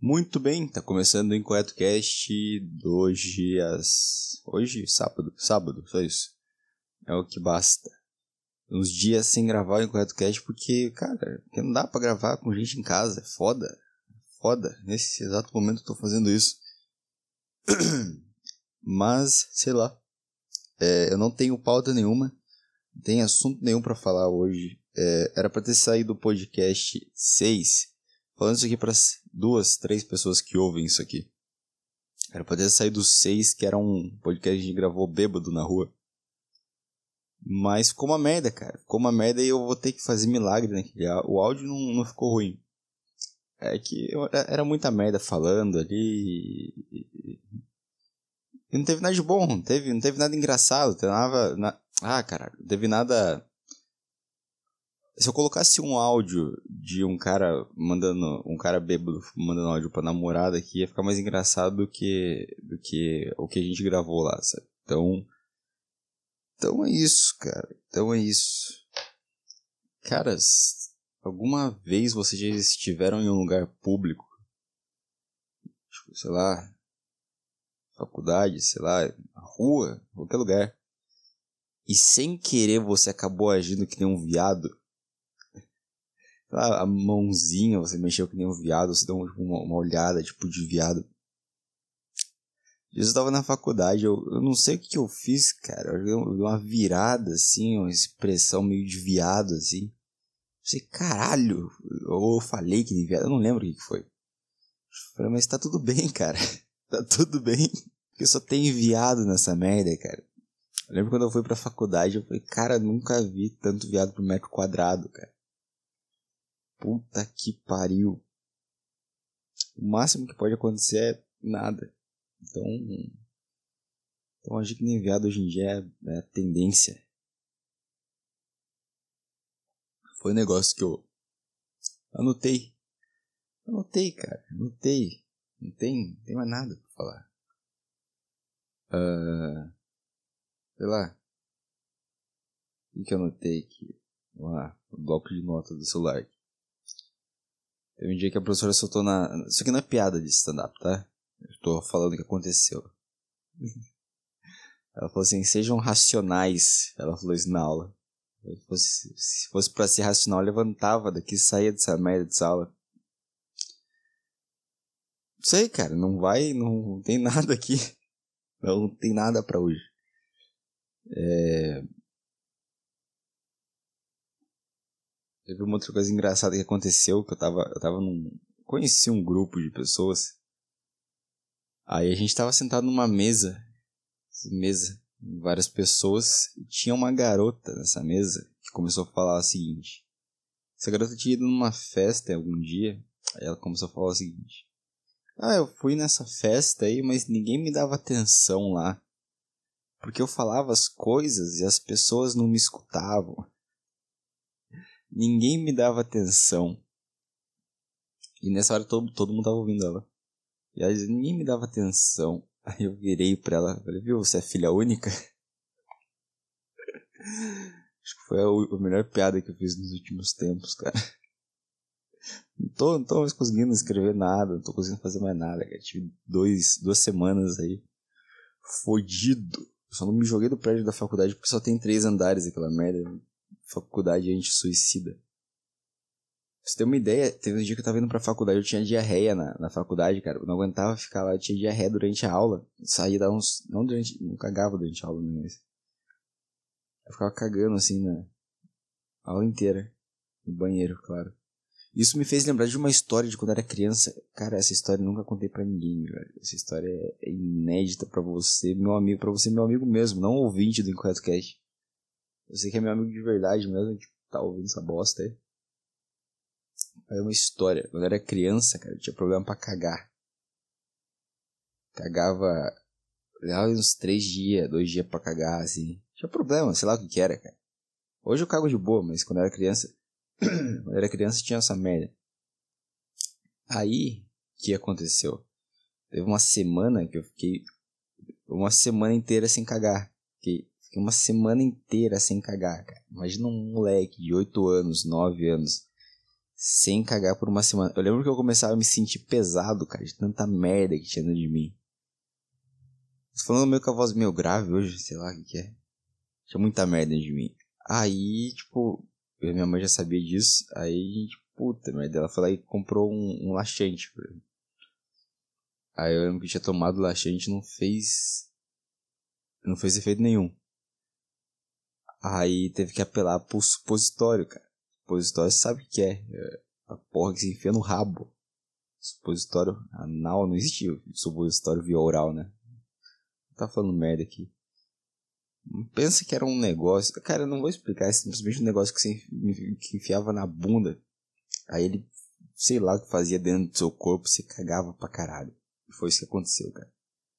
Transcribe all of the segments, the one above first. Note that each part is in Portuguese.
Muito bem, tá começando o IncorretoCast Hoje, sábado, só isso. É o que basta. Uns dias sem gravar o IncorretoCast porque não dá pra gravar com gente em casa, é foda. Nesse exato momento eu tô fazendo isso. Mas, sei lá, eu não tenho pauta nenhuma, não tenho assunto nenhum pra falar hoje. Era pra ter saído o podcast 6, falando isso aqui pras 2, 3 pessoas que ouvem isso aqui. Era pra ter saído o 6, que era um podcast que a gente gravou bêbado na rua. Mas ficou uma merda, cara. Ficou uma merda e eu vou ter que fazer milagre naquele. O áudio não ficou ruim. É que era muita merda falando ali. E não teve nada de bom, não teve nada engraçado. Não teve nada. Se eu colocasse um áudio de um cara bêbado mandando áudio pra namorada aqui, ia ficar mais engraçado do que o que a gente gravou lá, sabe? Então é isso, cara. Então é isso. Caras, alguma vez vocês já estiveram em um lugar público? Tipo, sei lá, faculdade, sei lá, na rua, qualquer lugar. E sem querer você acabou agindo que nem um viado? A mãozinha, você mexeu que nem um viado, você deu uma olhada, tipo, de viado. Eu tava na faculdade, eu não sei o que eu fiz, cara. Eu dei uma virada, assim, uma expressão meio de viado, assim. Eu sei, caralho, ou eu falei que nem viado, eu não lembro o que foi. Eu falei, mas tá tudo bem, cara. Tá tudo bem. Porque só tem viado nessa merda, cara. Eu lembro quando eu fui pra faculdade, eu falei, cara, nunca vi tanto viado por metro quadrado, cara. Puta que pariu. O máximo que pode acontecer é nada. Então agir que nem viado hoje em dia é a tendência. Foi um negócio que eu anotei, cara. Anotei. Não tem mais nada pra falar. Sei lá. O que eu anotei aqui? Vamos lá. O bloco de notas do celular. Teve um dia que a professora soltou Isso aqui não é piada de stand-up, tá? Eu tô falando o que aconteceu. Ela falou assim, sejam racionais. Ela falou isso na aula. Se fosse pra ser racional, eu levantava daqui e saía dessa merda de sala. Não sei, cara, não tem nada aqui. Não tem nada pra hoje. Teve uma outra coisa engraçada que aconteceu, que eu tava conheci um grupo de pessoas. Aí a gente tava sentado numa mesa, várias pessoas, e tinha uma garota nessa mesa que começou a falar o seguinte. Essa garota tinha ido numa festa algum dia, aí ela começou a falar o seguinte. Eu fui nessa festa aí, mas ninguém me dava atenção lá. Porque eu falava as coisas e as pessoas não me escutavam. Ninguém me dava atenção. E nessa hora todo mundo tava ouvindo ela. E aí ninguém me dava atenção. Aí eu virei pra ela e falei, viu, você é filha única? Acho que foi a melhor piada que eu fiz nos últimos tempos, cara. Não tô mais conseguindo escrever nada, não tô conseguindo fazer mais nada, cara. Tive 2 semanas aí fodido. Eu só não me joguei do prédio da faculdade porque só tem 3 andares aquela merda. Faculdade a gente suicida. Pra você ter uma ideia, teve um dia que eu tava indo pra faculdade, eu tinha diarreia na faculdade, cara. Eu não aguentava ficar lá, eu tinha diarreia durante a aula. Eu saía da uns... Não cagava durante a aula, mas... Eu ficava cagando, assim, na aula inteira. No banheiro, claro. Isso me fez lembrar de uma história de quando eu era criança. Cara, essa história eu nunca contei pra ninguém, velho. Essa história é inédita pra você, meu amigo. Pra você, meu amigo mesmo, não ouvinte do IncorretoCast. Você que é meu amigo de verdade mesmo, tipo, tá ouvindo essa bosta aí. É uma história. Quando eu era criança, cara, eu tinha problema pra cagar. Cagava uns 3 dias, 2 dias pra cagar, assim. Tinha problema, sei lá o que era, cara. Hoje eu cago de boa, mas quando eu era criança... Quando eu era criança tinha essa merda. Aí, o que aconteceu? Teve uma semana que eu fiquei uma semana inteira sem cagar. Fiquei uma semana inteira sem cagar, cara. Imagina um moleque de 8 anos, 9 anos, sem cagar por uma semana. Eu lembro que eu começava a me sentir pesado, cara, de tanta merda que tinha dentro de mim. Tô falando meio com a voz meio grave hoje, sei lá o que é. Tinha muita merda dentro de mim. Aí, tipo, minha mãe já sabia disso. Aí a gente, puta merda, ela foi lá e comprou um laxante pra mim. Aí eu lembro que tinha tomado laxante e não fez efeito nenhum. Aí teve que apelar pro supositório, cara. Supositório você sabe o que é. É a porra que se enfia no rabo. Supositório anal, não existe supositório via oral, né? Tá falando merda aqui. Pensa que era um negócio. Cara, eu não vou explicar. É simplesmente um negócio que enfiava na bunda. Aí ele, sei lá o que fazia dentro do seu corpo. Você cagava pra caralho. E foi isso que aconteceu, cara.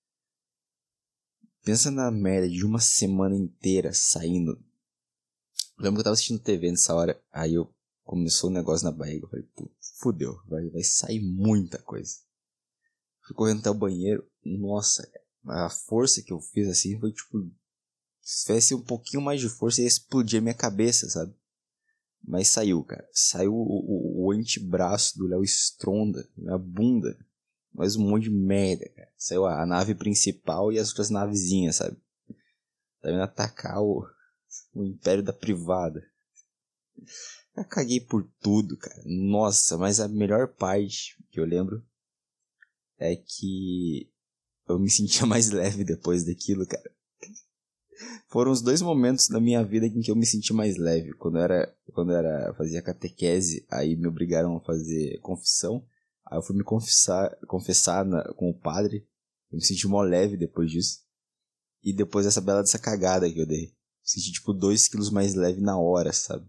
Pensa na merda de uma semana inteira saindo. Eu lembro que eu tava assistindo TV nessa hora. Aí começou um negócio na barriga. Eu falei, puta, fudeu. Vai sair muita coisa. Fui correndo até o banheiro. Nossa, a força que eu fiz assim foi tipo... Se tivesse um pouquinho mais de força, ia explodir a minha cabeça, sabe? Mas saiu, cara. Saiu o antebraço do Léo Stronda, minha bunda. Mais um monte de merda, cara. Saiu a nave principal e as outras navezinhas, sabe? Tá vindo atacar o império da privada. Eu caguei por tudo, cara. Nossa, mas a melhor parte que eu lembro é que eu me sentia mais leve depois daquilo, cara. Foram os 2 momentos da minha vida em que eu me senti mais leve. Quando eu fazia catequese, aí me obrigaram a fazer confissão. Aí eu fui me confessar com o padre. Eu me senti mó leve depois disso. E depois dessa cagada que eu dei. Me senti tipo 2 quilos mais leve na hora, sabe?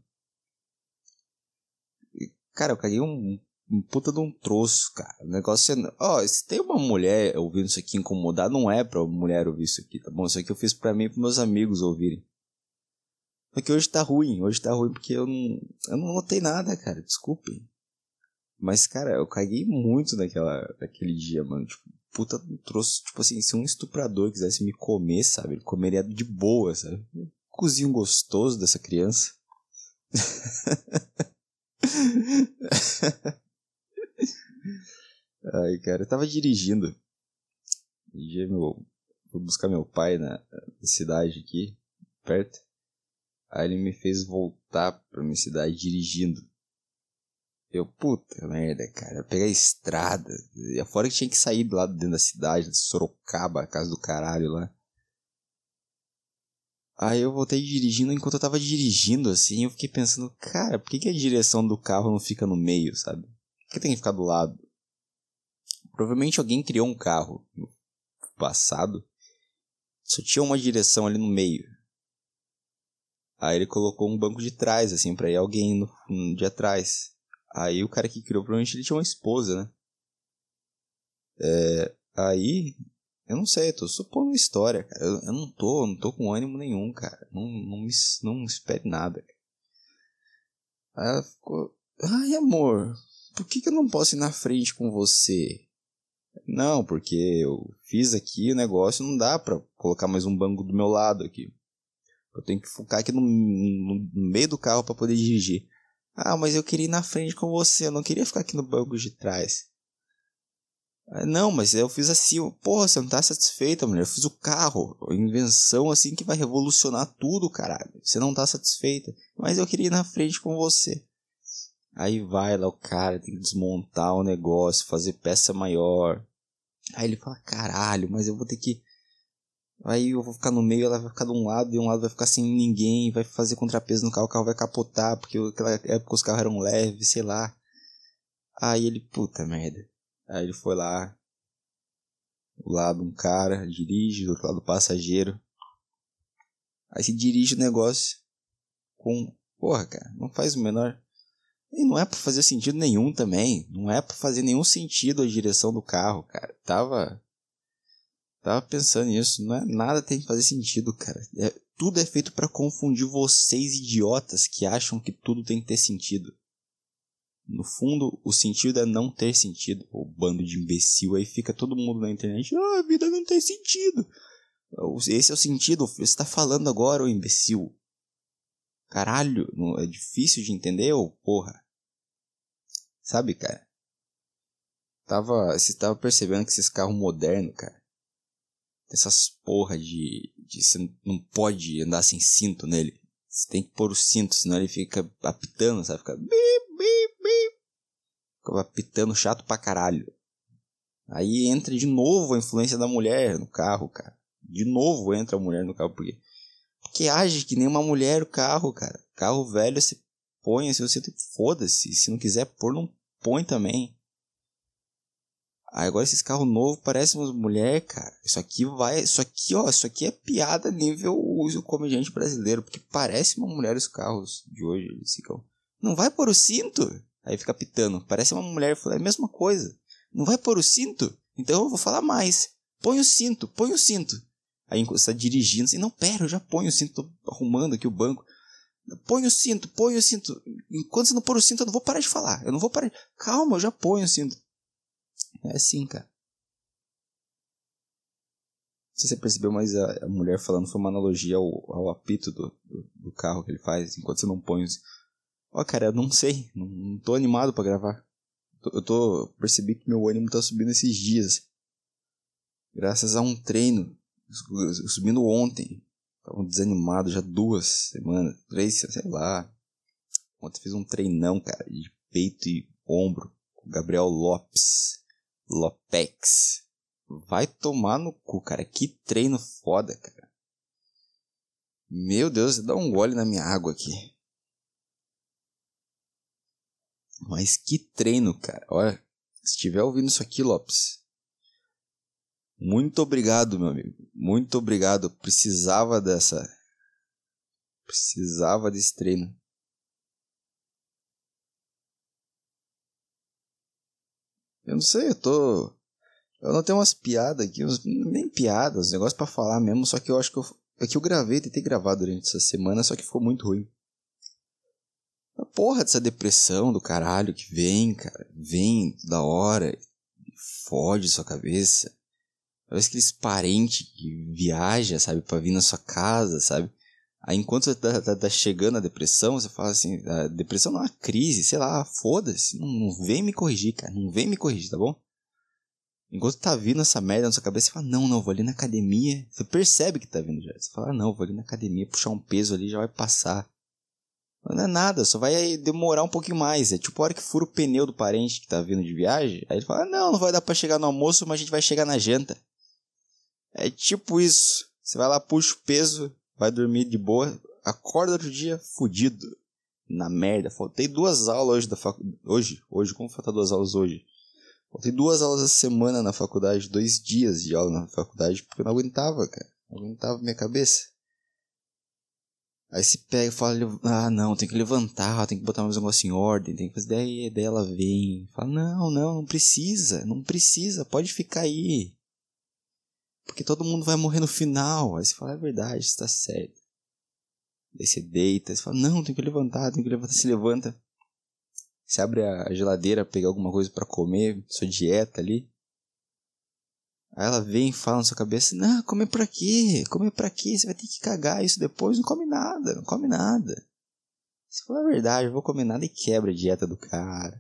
E, cara, eu caguei um puta de um troço, cara. O negócio é... Ó, se tem uma mulher ouvindo isso aqui incomodar, não é pra mulher ouvir isso aqui, tá bom? Isso aqui eu fiz pra mim e pros meus amigos ouvirem. Porque hoje tá ruim porque eu não notei nada, cara, desculpem. Mas, cara, eu caguei muito naquele dia, mano. Tipo, puta de um troço, tipo assim, se um estuprador quisesse me comer, sabe? Ele comeria de boa, sabe? Cozinho gostoso dessa criança. Ai, cara, eu tava dirigindo. Fui buscar meu pai na cidade aqui, perto. Aí ele me fez voltar pra minha cidade dirigindo. Eu, puta merda, cara, eu peguei a estrada. E fora que tinha que sair lá dentro da cidade, de Sorocaba, a casa do caralho lá. Aí eu voltei dirigindo, enquanto eu tava dirigindo, assim, eu fiquei pensando, cara, por que a direção do carro não fica no meio, sabe? Por que tem que ficar do lado? Provavelmente alguém criou um carro no passado, só tinha uma direção ali no meio. Aí ele colocou um banco de trás, assim, pra ir alguém no de atrás. Aí o cara que criou, provavelmente ele tinha uma esposa, né? Aí, eu não sei, eu tô supondo uma história, cara. Eu não tô com ânimo nenhum, cara. Não espere nada. Aí ela ficou, ai amor, por que eu não posso ir na frente com você? Não, porque eu fiz aqui o negócio, não dá pra colocar mais um banco do meu lado aqui. Eu tenho que focar aqui no meio do carro pra poder dirigir. Ah, mas eu queria ir na frente com você, eu não queria ficar aqui no banco de trás. Ah, não, mas eu fiz assim, porra, você não tá satisfeita, mulher, eu fiz o carro, a invenção assim que vai revolucionar tudo, caralho. Você não tá satisfeita, mas eu queria ir na frente com você. Aí vai lá o cara, tem que desmontar o negócio, fazer peça maior. Aí ele fala, caralho, mas eu vou ter que... Aí eu vou ficar no meio, ela vai ficar de um lado e um lado vai ficar sem ninguém, vai fazer contrapeso no carro, o carro vai capotar, porque naquela época os carros eram leves, sei lá. Aí ele, puta merda. Aí ele foi lá, do lado um cara, dirige, do outro lado o passageiro. Aí se dirige o negócio com... Porra, cara, não faz o menor... E não é pra fazer sentido nenhum também. Não é pra fazer nenhum sentido a direção do carro, cara. Tava pensando nisso. Não é nada tem que fazer sentido, cara. Tudo é feito pra confundir vocês idiotas que acham que tudo tem que ter sentido. No fundo, o sentido é não ter sentido. O bando de imbecil aí fica todo mundo na internet. Ah, a vida não tem sentido. Esse é o sentido. Você tá falando agora, ô imbecil. Caralho, não é difícil de entender, ô porra. Sabe, cara? Você tava percebendo que esses carros modernos, cara, tem essas porra de você não pode andar sem cinto nele. Você tem que pôr o cinto, senão ele fica apitando, sabe? Fica bip, bip, bip. Fica apitando chato pra caralho. Aí entra de novo a influência da mulher no carro, cara. De novo entra a mulher no carro, porque age que nem uma mulher o carro, cara. Carro velho você põe, se você foda-se. Se não quiser pôr, não põe também. Aí agora esses carros novos parecem umas mulheres, cara. Isso aqui é piada nível uso comediante brasileiro. Porque parece uma mulher os carros de hoje. Eles ficam, não vai pôr o cinto? Aí fica pitando. Parece uma mulher, é a mesma coisa. Não vai pôr o cinto? Então eu vou falar mais. Põe o cinto, põe o cinto. Aí você tá dirigindo assim, não, pera, eu já ponho o cinto, tô arrumando aqui o banco. Põe o cinto, põe o cinto. Enquanto você não pôr o cinto, eu não vou parar de falar. Eu não vou parar. Calma, eu já ponho o cinto. É assim, cara. Não sei se você percebeu, mas a mulher falando foi uma analogia ao apito do carro que ele faz, enquanto você não põe os... Ó, cara, eu não sei. Não tô animado pra gravar. Percebi que meu ânimo tá subindo esses dias. Graças a um treino. Subindo ontem. Tava desanimado já 2 semanas. 3, sei lá. Ontem fiz um treinão, cara, de peito e ombro. Com o Gabriel Lopex. Vai tomar no cu, cara. Que treino foda, cara. Meu Deus, dá um gole na minha água aqui. Mas que treino, cara. Olha, se estiver ouvindo isso aqui, Lopes, muito obrigado, meu amigo. Muito obrigado. Precisava desse treino. Eu não sei, eu não tenho umas piadas aqui, nem piadas, negócios pra falar mesmo, só que eu acho que eu gravei, tentei gravar durante essa semana, só que ficou muito ruim. A porra dessa depressão do caralho que vem, cara, vem da hora, fode sua cabeça. Parece aqueles parentes que viaja, sabe, pra vir na sua casa, sabe? Aí enquanto você tá chegando a depressão, você fala assim, a depressão não é uma crise, sei lá, foda-se, não vem me corrigir, cara, não vem me corrigir, tá bom? Enquanto tá vindo essa merda na sua cabeça, você fala, não, vou ali na academia. Você percebe que tá vindo já. Você fala, não, vou ali na academia, puxar um peso ali, já vai passar. Não é nada, só vai demorar um pouquinho mais. É tipo a hora que fura o pneu do parente que tá vindo de viagem. Aí ele fala, não vai dar pra chegar no almoço, mas a gente vai chegar na janta. É tipo isso. Você vai lá, puxa o peso, vai dormir de boa, acorda outro dia fudido. Na merda. Faltei 2 aulas hoje da faculdade. Hoje, como falta 2 aulas hoje? Faltei 2 aulas essa semana na faculdade, 2 dias de aula na faculdade, porque eu não aguentava, cara. Não aguentava minha cabeça. Aí se pega e fala, não, tem que levantar, tem que botar mais um negócio em ordem, tem que fazer. Daí ela vem, fala, não precisa, pode ficar aí. Porque todo mundo vai morrer no final. Aí você fala, é verdade, você tá certo. Daí você deita, você fala, não, tem que levantar, se levanta. Você abre a geladeira, pegar alguma coisa pra comer, sua dieta ali. Aí ela vem e fala na sua cabeça, não, comer pra quê? Você vai ter que cagar isso depois, não come nada. Você fala a verdade, eu vou comer nada e quebra a dieta do cara.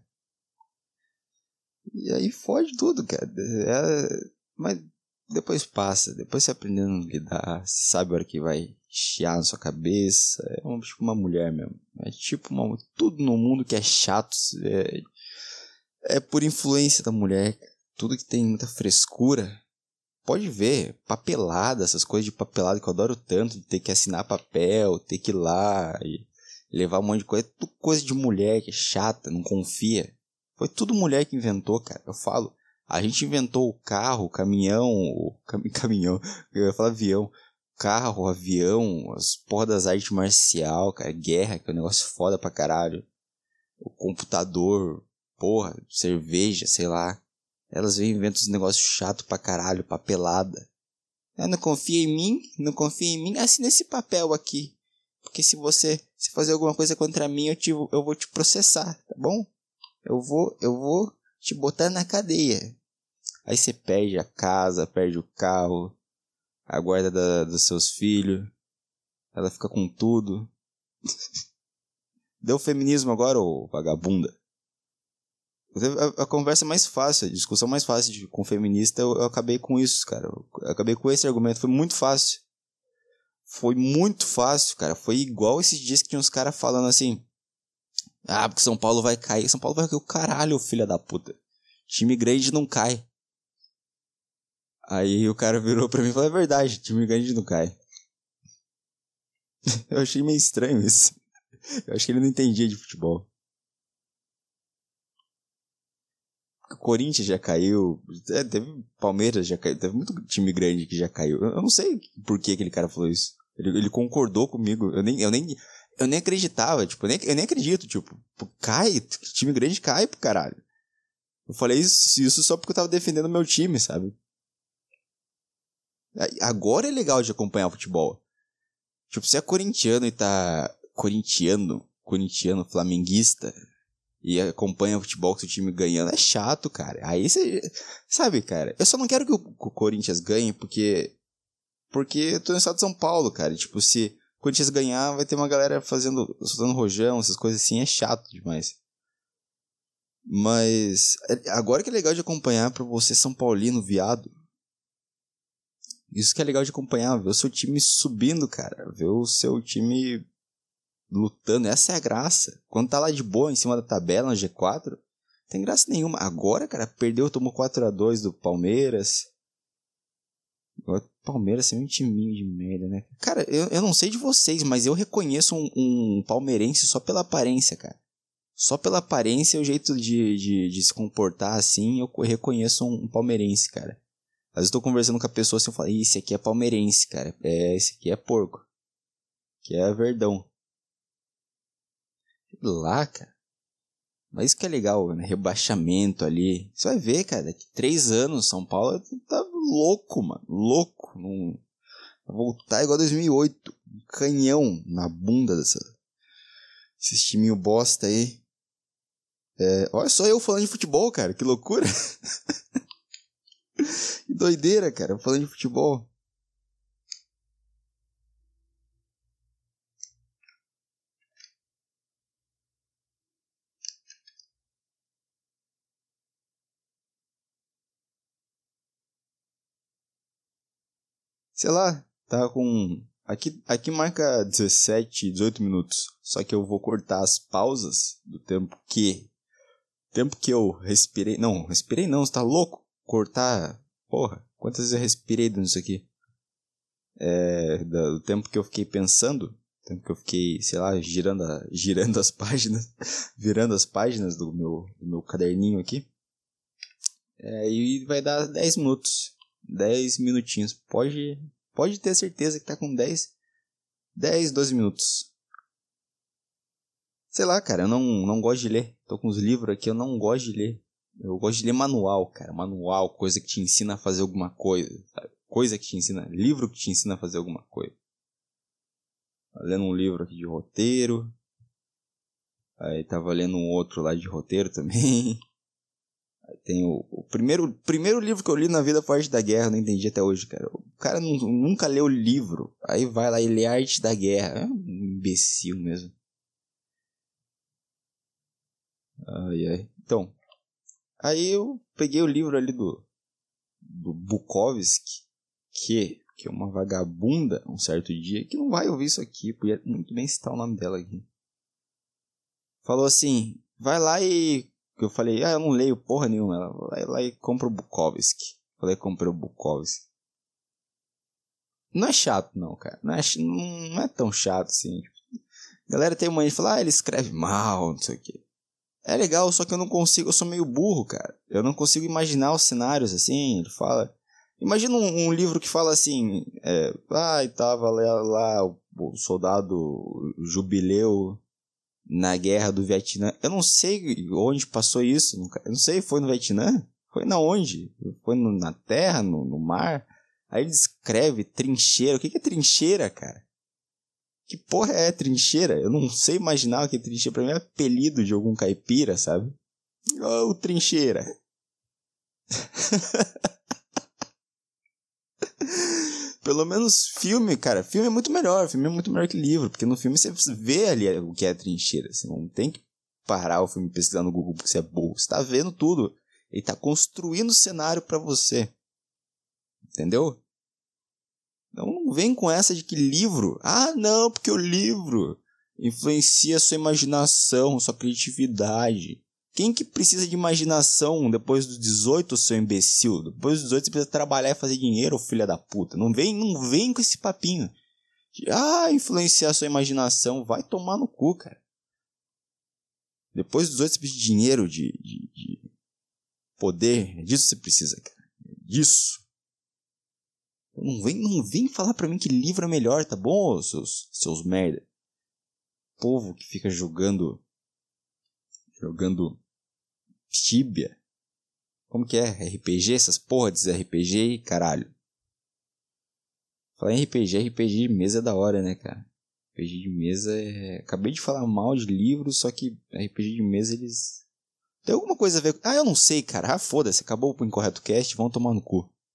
E aí fode tudo, cara. Mas depois passa, depois você aprendendo a lidar, você sabe a hora que vai chiar na sua cabeça. É tipo uma mulher mesmo. É tipo tudo no mundo que é chato é por influência da mulher. Tudo que tem muita frescura. Pode ver, papelada, essas coisas de papelada que eu adoro tanto, de ter que assinar papel, ter que ir lá e levar um monte de coisa. É tudo coisa de mulher que é chata, não confia. Foi tudo mulher que inventou, cara. Eu falo, a gente inventou o carro, o caminhão, caminhão, eu ia falar avião. Carro, avião, as porra das artes marcial, cara, guerra, que é um negócio foda pra caralho. O computador, porra, cerveja, sei lá. Elas vêm e inventam uns negócios chato pra caralho, papelada. Não confia em mim? Assina esse papel aqui. Porque se fazer alguma coisa contra mim, eu vou te processar, tá bom? Eu vou te botar na cadeia. Aí você perde a casa, perde o carro, a guarda dos seus filhos. Ela fica com tudo. Deu feminismo agora, ô vagabunda? A conversa mais fácil, a discussão mais fácil com feminista, eu acabei com isso, cara. Eu acabei com esse argumento, foi muito fácil. Foi muito fácil, cara. Foi igual esses dias que tinha uns caras falando assim: ah, porque São Paulo vai cair. São Paulo vai cair o caralho, filha da puta. Time grande não cai. Aí o cara virou pra mim e falou: é verdade, time grande não cai. Eu achei meio estranho isso. Eu acho que ele não entendia de futebol. O Corinthians já caiu. Teve Palmeiras já caiu. Teve muito time grande que já caiu. Eu não sei por que aquele cara falou isso. Ele concordou comigo. Eu nem acreditava. Tipo, eu nem acredito. Tipo, cai. Time grande cai pro caralho. Eu falei isso só porque eu tava defendendo meu time, sabe? Agora é legal de acompanhar o futebol. Tipo, se é corintiano e tá... Corintiano, flamenguista... E acompanha o futebol com seu time ganhando, é chato, cara. Aí você... Sabe, cara, eu só não quero que o Corinthians ganhe porque eu tô no estado de São Paulo, cara. Tipo, se o Corinthians ganhar, vai ter uma galera soltando rojão, essas coisas assim, é chato demais. Mas agora que é legal de acompanhar pra você, São Paulino, viado. Isso que é legal de acompanhar, ver o seu time subindo, cara. Ver o seu time... lutando, essa é a graça. Quando tá lá de boa, em cima da tabela, no G4, não tem graça nenhuma. Agora, cara, perdeu, tomou 4-2 do Palmeiras. Agora, Palmeiras é um timinho de merda, né? Cara, eu não sei de vocês, mas eu reconheço um palmeirense só pela aparência, cara. Só pela aparência e o jeito de se comportar assim, eu reconheço um palmeirense, cara. Às vezes eu tô conversando com a pessoa assim, eu falo, esse aqui é palmeirense, cara. Esse aqui é porco. Que é verdão. Lá, cara. Mas isso que é legal, né? Rebaixamento ali. Você vai ver, cara, daqui 3 anos São Paulo tá louco, mano. Louco. Não... Vai voltar igual 2008. Um canhão na bunda esses timinho bosta aí. Olha só eu falando de futebol, cara. Que loucura. Que doideira, cara. Falando de futebol. Sei lá, tá com... Aqui marca 17, 18 minutos. Só que eu vou cortar as pausas do tempo que eu respirei... Não, respirei não, você tá louco? Cortar... Porra, quantas vezes eu respirei nisso aqui? Do tempo que eu fiquei pensando, do tempo que eu fiquei, sei lá, girando as páginas, virando as páginas do meu caderninho aqui. E vai dar 10 minutos. 10 minutinhos. Pode ter certeza que tá com 10, 12 minutos. Sei lá, cara, eu não gosto de ler. Tô com os livros aqui, eu não gosto de ler. Eu gosto de ler manual, cara. Manual, coisa que te ensina a fazer alguma coisa, sabe? Coisa que te ensina, livro que te ensina a fazer alguma coisa. Tava lendo um livro aqui de roteiro. Aí tava lendo um outro lá de roteiro também. Aí tem o primeiro livro que eu li na vida foi Arte da Guerra, não entendi até hoje, cara. O cara nunca leu o livro. Aí vai lá e lê Arte da Guerra. É um imbecil mesmo. Ai. Então, aí eu peguei o livro ali do Bukowski, que é uma vagabunda um certo dia, que não vai ouvir isso aqui, podia muito bem citar o nome dela aqui. Falou assim, vai lá e... Eu falei, eu não leio porra nenhuma. Ela vai lá e compra o Bukowski. Falei, comprei o Bukowski. Não é chato não, cara. Não é tão chato assim. A galera tem uma gente fala, ele escreve mal, não sei o que. É legal, só que eu não consigo, eu sou meio burro, cara. Eu não consigo imaginar os cenários assim. Ele fala... Imagina um livro que fala assim, e tava lá o soldado Jubileu na guerra do Vietnã. Eu não sei onde passou isso. Eu não sei, foi no Vietnã? Foi na onde? Foi na terra, no mar? Aí ele descreve trincheira. O que é trincheira, cara? Que porra é trincheira? Eu não sei imaginar o que é trincheira. Pra mim é apelido de algum caipira, sabe? Oh, trincheira. Pelo menos filme, cara. Filme é muito melhor. Filme é muito melhor que livro. Porque no filme você vê ali o que é trincheira. Você não tem que parar o filme e pesquisar no Google porque você é burro. Você tá vendo tudo. Ele tá construindo o cenário pra você. Entendeu? Então não vem com essa de que livro... Ah, não, porque o livro influencia a sua imaginação, sua criatividade. Quem que precisa de imaginação depois dos 18, seu imbecil? Depois dos 18 você precisa trabalhar e fazer dinheiro, filha da puta. Não vem com esse papinho. Influenciar a sua imaginação. Vai tomar no cu, cara. Depois dos 18 você precisa de dinheiro, de poder. Disso você precisa, cara. Disso. Não vem falar pra mim que livro é melhor, tá bom, seus merda? Povo que fica jogando Tibia. Como que é? RPG? Essas porra de RPG e caralho. Falar em RPG de mesa é da hora, né, cara? RPG de mesa é... Acabei de falar mal de livros, só que RPG de mesa eles... Tem alguma coisa a ver... eu não sei, cara. Foda-se. Acabou o Incorreto Cast, vão tomar no cu.